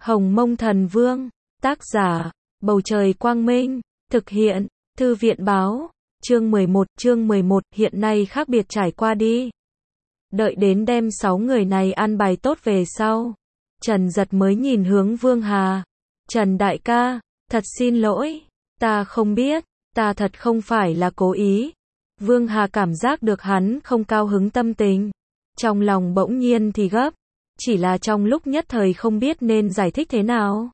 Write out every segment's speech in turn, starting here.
Hồng Mông Thần Vương, tác giả, Bầu Trời Quang Minh, thực hiện, Thư viện Báo, chương 11, hiện nay khác biệt trải qua đi. Đợi đến đem 6 người này an bài tốt về sau, Trần Dật mới nhìn hướng Vương Hà. Trần đại ca, thật xin lỗi, ta không biết, ta thật không phải là cố ý. Vương Hà cảm giác được hắn không cao hứng tâm tình, trong lòng bỗng nhiên thì gấp, chỉ là trong lúc nhất thời không biết nên giải thích thế nào.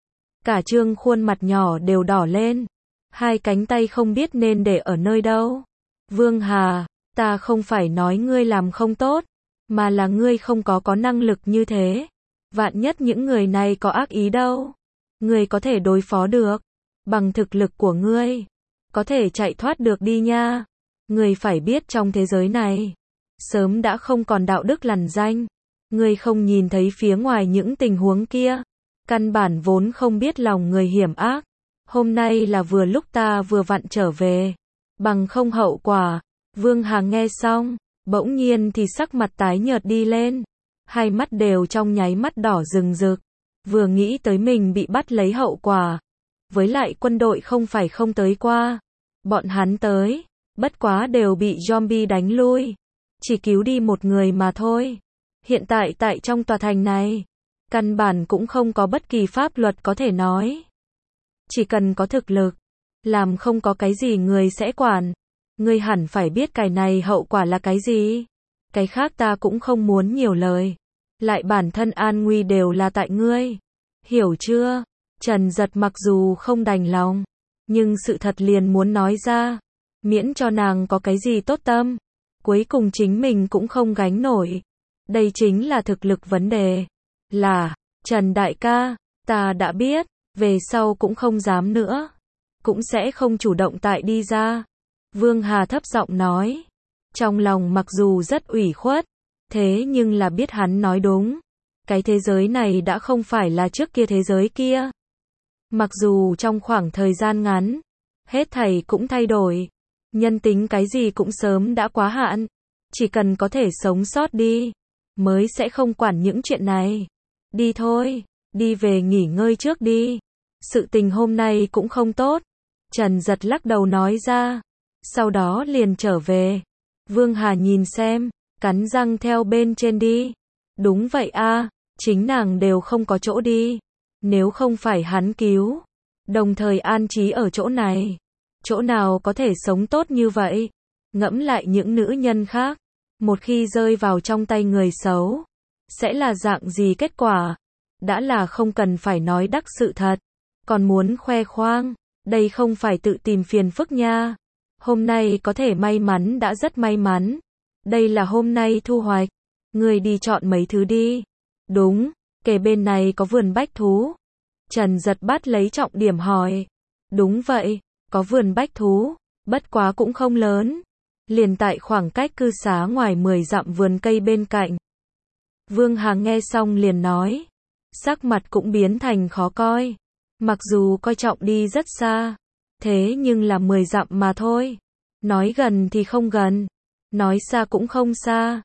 Cả trương khuôn mặt nhỏ đều đỏ lên, hai cánh tay không biết nên để ở nơi đâu. Vương Hà, ta không phải nói ngươi làm không tốt, mà là ngươi không có năng lực như thế. Vạn nhất những người này có ác ý đâu, ngươi có thể đối phó được, bằng thực lực của ngươi, có thể chạy thoát được đi nha. Ngươi phải biết trong thế giới này, sớm đã không còn đạo đức lằn danh. Ngươi không nhìn thấy phía ngoài những tình huống kia, căn bản vốn không biết lòng người hiểm ác. Hôm nay là vừa lúc ta vừa vặn trở về, bằng không hậu quả. Vương Hà nghe xong, bỗng nhiên thì sắc mặt tái nhợt đi lên, hai mắt đều trong nháy mắt đỏ rừng rực, vừa nghĩ tới mình bị bắt lấy hậu quả. Với lại quân đội không phải không tới qua, bọn hắn tới, bất quá đều bị zombie đánh lui, chỉ cứu đi một người mà thôi. Hiện tại tại trong tòa thành này, căn bản cũng không có bất kỳ pháp luật có thể nói. Chỉ cần có thực lực, làm không có cái gì người sẽ quản. Ngươi hẳn phải biết cái này hậu quả là cái gì. Cái khác ta cũng không muốn nhiều lời. Lại bản thân an nguy đều là tại ngươi. Hiểu chưa? Trần Dật mặc dù không đành lòng, nhưng sự thật liền muốn nói ra, miễn cho nàng có cái gì tốt tâm, cuối cùng chính mình cũng không gánh nổi. Đây chính là thực lực vấn đề. Là, Trần đại ca, ta đã biết, về sau cũng không dám nữa, cũng sẽ không chủ động tại đi ra. Vương Hà thấp giọng nói, trong lòng mặc dù rất ủy khuất, thế nhưng là biết hắn nói đúng. Cái thế giới này đã không phải là trước kia thế giới kia. Mặc dù trong khoảng thời gian ngắn, hết thảy cũng thay đổi, nhân tính cái gì cũng sớm đã quá hạn, chỉ cần có thể sống sót đi, mới sẽ không quản những chuyện này. Đi thôi, đi về nghỉ ngơi trước đi. Sự tình hôm nay cũng không tốt. Trần Dật lắc đầu nói ra, sau đó liền trở về. Vương Hà nhìn xem, cắn răng theo bên trên đi. Đúng vậy a, chính nàng đều không có chỗ đi. Nếu không phải hắn cứu, đồng thời an trí ở chỗ này, chỗ nào có thể sống tốt như vậy. Ngẫm lại những nữ nhân khác, một khi rơi vào trong tay người xấu, sẽ là dạng gì kết quả. Đã là không cần phải nói đắc sự thật, còn muốn khoe khoang, đây không phải tự tìm phiền phức nha. Hôm nay có thể may mắn đã rất may mắn. Đây là hôm nay thu hoạch. Người đi chọn mấy thứ đi. Đúng, kề bên này có vườn bách thú. Trần Dật bắt lấy trọng điểm hỏi. Đúng vậy, có vườn bách thú, bất quá cũng không lớn. Liền tại khoảng cách cư xá ngoài 10 dặm vườn cây bên cạnh. Vương Hà nghe xong liền nói, sắc mặt cũng biến thành khó coi. Mặc dù coi trọng đi rất xa, thế nhưng là 10 dặm mà thôi. Nói gần thì không gần, nói xa cũng không xa.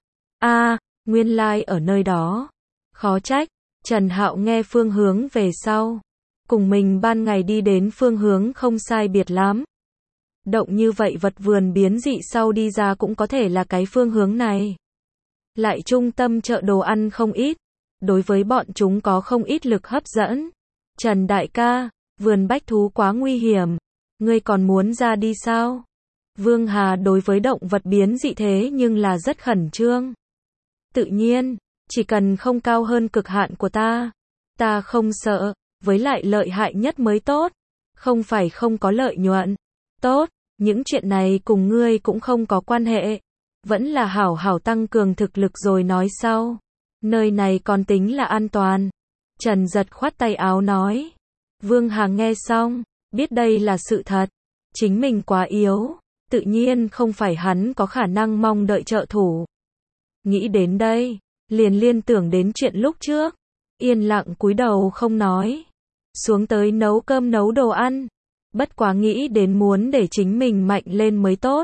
Nguyên lai ở nơi đó. Khó trách. Trần Hạo nghe phương hướng về sau, cùng mình ban ngày đi đến phương hướng không sai biệt lắm. Động như vậy vật vườn biến dị sau đi ra cũng có thể là cái phương hướng này. Lại trung tâm chợ đồ ăn không ít, đối với bọn chúng có không ít lực hấp dẫn. Trần đại ca, vườn bách thú quá nguy hiểm, ngươi còn muốn ra đi sao? Vương Hà đối với động vật biến dị thế nhưng là rất khẩn trương. Tự nhiên, chỉ cần không cao hơn cực hạn của ta không sợ, với lại lợi hại nhất mới tốt, không phải không có lợi nhuận. Tốt, những chuyện này cùng ngươi cũng không có quan hệ, vẫn là hảo hảo tăng cường thực lực rồi nói sau. Nơi này còn tính là an toàn. Trần Dật khoát tay áo nói. Vương Hà nghe xong, biết đây là sự thật, chính mình quá yếu, tự nhiên không phải hắn có khả năng mong đợi trợ thủ. Nghĩ đến đây, liền liên tưởng đến chuyện lúc trước, yên lặng cúi đầu không nói, xuống tới nấu cơm nấu đồ ăn, bất quá nghĩ đến muốn để chính mình mạnh lên mới tốt.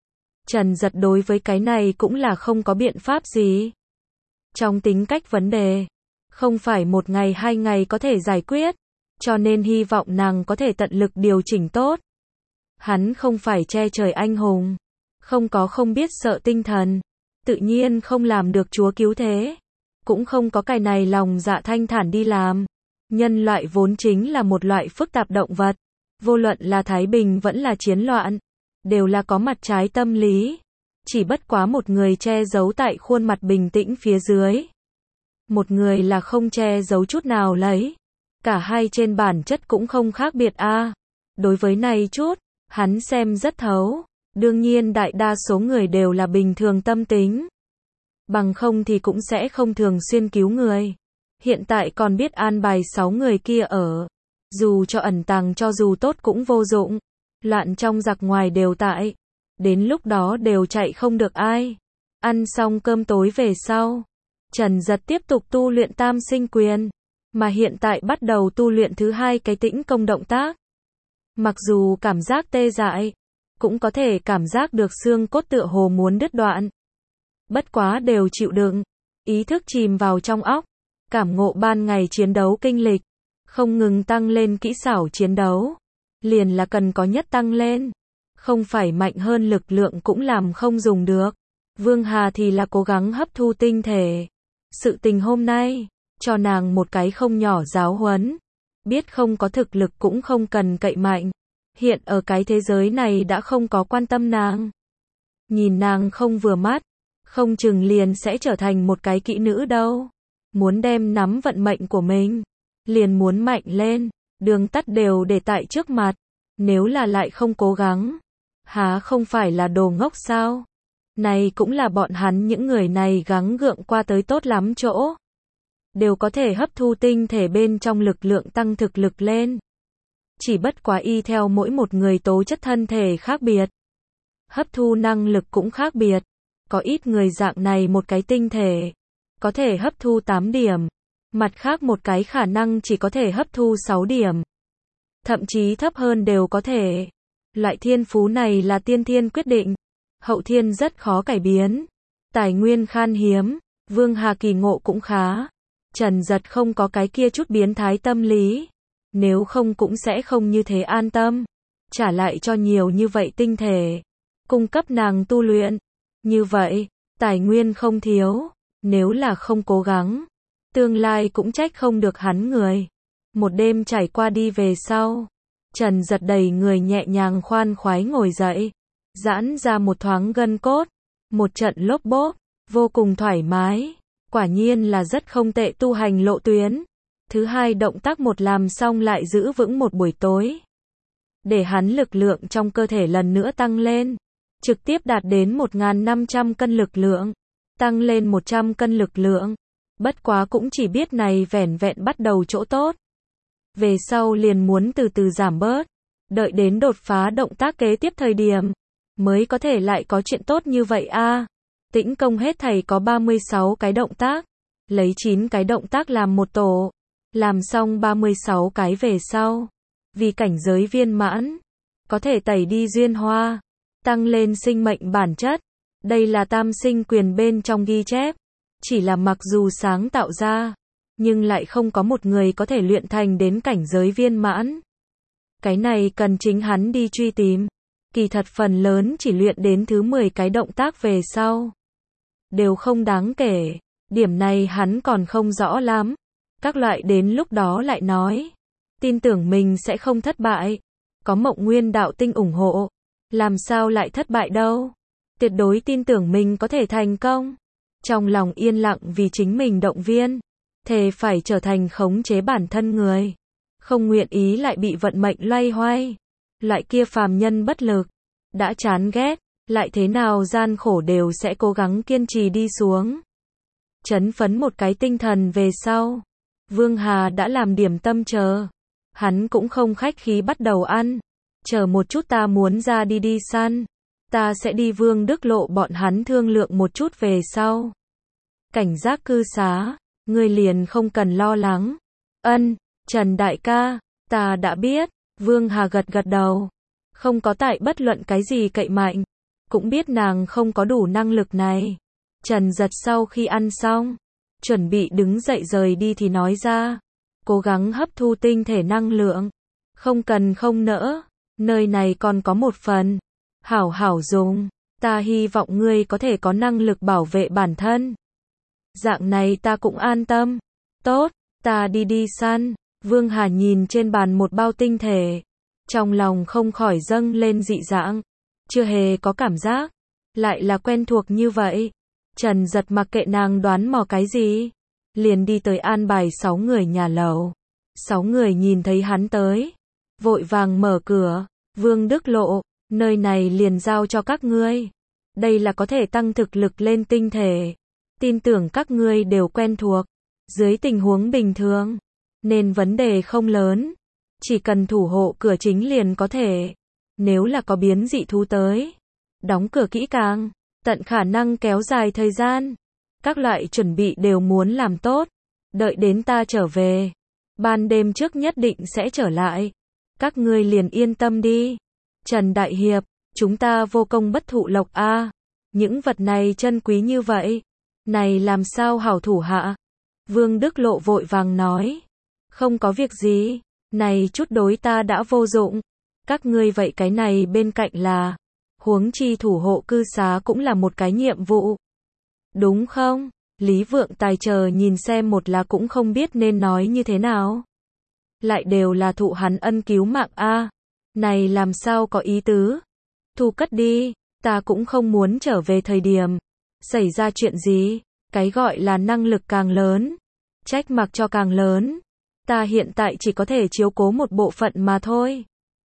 Trần Dật đối với cái này cũng là không có biện pháp gì. Trong tính cách vấn đề, không phải một ngày 2 ngày có thể giải quyết, cho nên hy vọng nàng có thể tận lực điều chỉnh tốt. Hắn không phải che trời anh hùng, không có không biết sợ tinh thần, tự nhiên không làm được chúa cứu thế, cũng không có cái này lòng dạ thanh thản đi làm. Nhân loại vốn chính là một loại phức tạp động vật, vô luận là thái bình vẫn là chiến loạn, đều là có mặt trái tâm lý, chỉ bất quá một người che giấu tại khuôn mặt bình tĩnh phía dưới, một người là không che giấu chút nào lấy. Cả hai trên bản chất cũng không khác biệt a. Đối với này chút, hắn xem rất thấu. Đương nhiên đại đa số người đều là bình thường tâm tính. Bằng không thì cũng sẽ không thường xuyên cứu người. Hiện tại còn biết an bài 6 người kia ở. Dù cho ẩn tàng cho dù tốt cũng vô dụng. Loạn trong giặc ngoài đều tại. Đến lúc đó đều chạy không được ai. Ăn xong cơm tối về sau, Trần Giật tiếp tục tu luyện tam sinh quyền. Mà hiện tại bắt đầu tu luyện thứ 2 cái tĩnh công động tác. Mặc dù cảm giác tê dại, cũng có thể cảm giác được xương cốt tựa hồ muốn đứt đoạn. Bất quá đều chịu đựng, ý thức chìm vào trong óc, cảm ngộ ban ngày chiến đấu kinh lịch, không ngừng tăng lên kỹ xảo chiến đấu, liền là cần có nhất tăng lên, không phải mạnh hơn lực lượng cũng làm không dùng được. Vương Hà thì là cố gắng hấp thu tinh thể. Sự tình hôm nay, cho nàng một cái không nhỏ giáo huấn, biết không có thực lực cũng không cần cậy mạnh. Hiện ở cái thế giới này đã không có quan tâm nàng. Nhìn nàng không vừa mắt, không chừng liền sẽ trở thành một cái kỹ nữ đâu. Muốn đem nắm vận mệnh của mình, liền muốn mạnh lên, đường tắt đều để tại trước mặt. Nếu là lại không cố gắng, há không phải là đồ ngốc sao? Này cũng là bọn hắn những người này gắng gượng qua tới tốt lắm chỗ. Đều có thể hấp thu tinh thể bên trong lực lượng tăng thực lực lên. Chỉ bất quá y theo mỗi một người tố chất thân thể khác biệt, hấp thu năng lực cũng khác biệt. Có ít người dạng này một cái tinh thể có thể hấp thu 8 điểm, mặt khác một cái khả năng chỉ có thể hấp thu 6 điểm, thậm chí thấp hơn đều có thể. Loại thiên phú này là tiên thiên quyết định, hậu thiên rất khó cải biến. Tài nguyên khan hiếm, Vương Hà kỳ ngộ cũng khá. Trần Giật không có cái kia chút biến thái tâm lý, nếu không cũng sẽ không như thế an tâm, trả lại cho nhiều như vậy tinh thể, cung cấp nàng tu luyện. Như vậy, tài nguyên không thiếu, nếu là không cố gắng, tương lai cũng trách không được hắn người. Một đêm trải qua đi về sau, Trần Giật đầy người nhẹ nhàng khoan khoái ngồi dậy, giãn ra một thoáng gân cốt, một trận lốp bốp, vô cùng thoải mái. Quả nhiên là rất không tệ tu hành lộ tuyến. Thứ 2 động tác một làm xong lại giữ vững một buổi tối, để hắn lực lượng trong cơ thể lần nữa tăng lên, trực tiếp đạt đến 1.500 cân lực lượng, tăng lên 100 cân lực lượng. Bất quá cũng chỉ biết này vẻn vẹn bắt đầu chỗ tốt, về sau liền muốn từ từ giảm bớt, đợi đến đột phá động tác kế tiếp thời điểm, mới có thể lại có chuyện tốt như vậy a. Tĩnh công hết thảy có 36 cái động tác, lấy 9 cái động tác làm một tổ, làm xong 36 cái về sau, vì cảnh giới viên mãn, có thể tẩy đi duyên hoa, tăng lên sinh mệnh bản chất. Đây là tam sinh quyền bên trong ghi chép, chỉ là mặc dù sáng tạo ra, nhưng lại không có một người có thể luyện thành đến cảnh giới viên mãn. Cái này cần chính hắn đi truy tìm. Kỳ thật phần lớn chỉ luyện đến thứ 10 cái động tác về sau, đều không đáng kể. Điểm này hắn còn không rõ lắm. Các loại đến lúc đó lại nói. Tin tưởng mình sẽ không thất bại. Có Mộng Nguyên đạo tinh ủng hộ, làm sao lại thất bại đâu. Tuyệt đối tin tưởng mình có thể thành công. Trong lòng yên lặng vì chính mình động viên, thề phải trở thành khống chế bản thân người, không nguyện ý lại bị vận mệnh loay hoay. Loại kia phàm nhân bất lực, đã chán ghét, lại thế nào gian khổ đều sẽ cố gắng kiên trì đi xuống. Chấn phấn một cái tinh thần về sau, Vương Hà đã làm điểm tâm chờ. Hắn cũng không khách khí bắt đầu ăn. Chờ một chút ta muốn ra đi săn. Ta sẽ đi Vương Đức Lộ bọn hắn thương lượng một chút về sau. Cảnh giác cư xá, ngươi liền không cần lo lắng. Ân, Trần đại ca, ta đã biết. Vương Hà gật gật đầu. Không có tại bất luận cái gì cậy mạnh, cũng biết nàng không có đủ năng lực này. Trần Giật sau khi ăn xong, chuẩn bị đứng dậy rời đi thì nói ra, cố gắng hấp thu tinh thể năng lượng, không cần không nỡ, nơi này còn có một phần, hảo hảo dùng, ta hy vọng ngươi có thể có năng lực bảo vệ bản thân. Dạng này ta cũng an tâm. Tốt, ta đi săn. Vương Hà nhìn trên bàn một bao tinh thể, trong lòng không khỏi dâng lên dị dạng, chưa hề có cảm giác, lại là quen thuộc như vậy. Trần Giật mặc kệ nàng đoán mò cái gì, liền đi tới an bài 6 người nhà lầu. 6 người nhìn thấy hắn tới, vội vàng mở cửa, Vương Đức Lộ, nơi này liền giao cho các ngươi. Đây là có thể tăng thực lực lên tinh thể. Tin tưởng các ngươi đều quen thuộc. Dưới tình huống bình thường, nên vấn đề không lớn. Chỉ cần thủ hộ cửa chính liền có thể. Nếu là có biến dị thú tới, đóng cửa kỹ càng, tận khả năng kéo dài thời gian. Các loại chuẩn bị đều muốn làm tốt. Đợi đến ta trở về, ban đêm trước nhất định sẽ trở lại. Các ngươi liền yên tâm đi. Trần Đại Hiệp, chúng ta vô công bất thụ lộc a. Những vật này chân quý như vậy, này làm sao hảo thủ hạ? Vương Đức Lộ vội vàng nói, không có việc gì, này chút đối ta đã vô dụng. Các ngươi vậy cái này bên cạnh là, huống chi thủ hộ cư xá cũng là một cái nhiệm vụ. Đúng không? Lý Vượng Tài chờ nhìn xem một là cũng không biết nên nói như thế nào. Lại đều là thụ hắn ân cứu mạng a. Này làm sao có ý tứ? Thu cất đi, ta cũng không muốn trở về thời điểm xảy ra chuyện gì, cái gọi là năng lực càng lớn, trách mặc cho càng lớn. Ta hiện tại chỉ có thể chiếu cố một bộ phận mà thôi.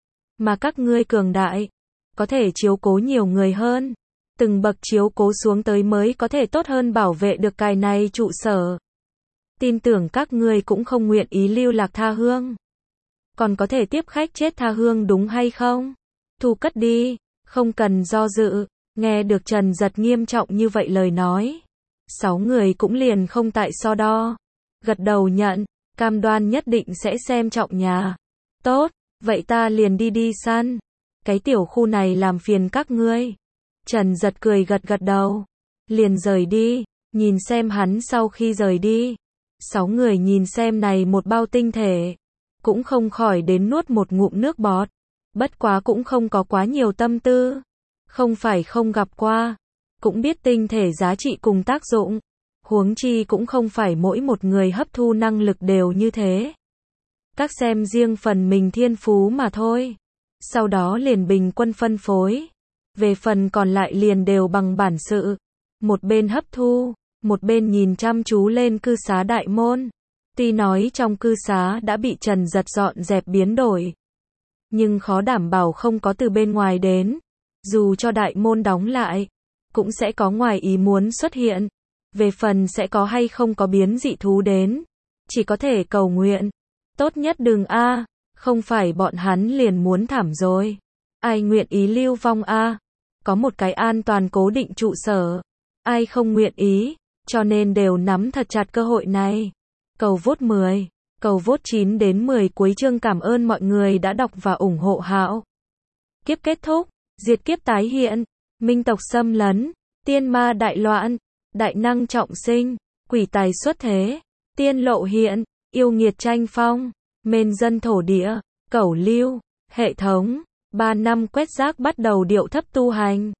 Mà các ngươi cường đại, có thể chiếu cố nhiều người hơn, từng bậc chiếu cố xuống tới mới có thể tốt hơn bảo vệ được cái này trụ sở. Tin tưởng các ngươi cũng không nguyện ý lưu lạc tha hương. Còn có thể tiếp khách chết tha hương đúng hay không? Thu cất đi, không cần do dự. Nghe được Trần Giật nghiêm trọng như vậy lời nói, 6 người cũng liền không tại so đo, gật đầu nhận, cam đoan nhất định sẽ xem trọng nhà. Tốt, vậy ta liền đi săn. Cái tiểu khu này làm phiền các ngươi. Trần Giật cười gật đầu, liền rời đi. Nhìn xem hắn sau khi rời đi, 6 người nhìn xem này một bao tinh thể, cũng không khỏi đến nuốt một ngụm nước bọt. Bất quá cũng không có quá nhiều tâm tư. Không phải không gặp qua, cũng biết tinh thể giá trị cùng tác dụng. Huống chi cũng không phải mỗi một người hấp thu năng lực đều như thế. Các xem riêng phần mình thiên phú mà thôi. Sau đó liền bình quân phân phối. Về phần còn lại liền đều bằng bản sự. Một bên hấp thu, một bên nhìn chăm chú lên cư xá đại môn. Tuy nói trong cư xá đã bị Trần Giật dọn dẹp biến đổi, nhưng khó đảm bảo không có từ bên ngoài đến. Dù cho đại môn đóng lại, cũng sẽ có ngoài ý muốn xuất hiện. Về phần sẽ có hay không có biến dị thú đến, chỉ có thể cầu nguyện. Tốt nhất đừng a, không phải bọn hắn liền muốn thảm rồi. Ai nguyện ý lưu vong a? Có một cái an toàn cố định trụ sở. Ai không nguyện ý, cho nên đều nắm thật chặt cơ hội này. Cầu vote 10, cầu vote 9 đến 10 cuối chương. Cảm ơn mọi người đã đọc và ủng hộ Hạo. Kiếp kết thúc, diệt kiếp tái hiện, minh tộc xâm lấn, tiên ma đại loạn, đại năng trọng sinh, quỷ tài xuất thế, tiên lộ hiện, yêu nghiệt tranh phong, mên dân thổ địa, cẩu lưu, hệ thống, 3 năm quét rác bắt đầu điệu thấp tu hành.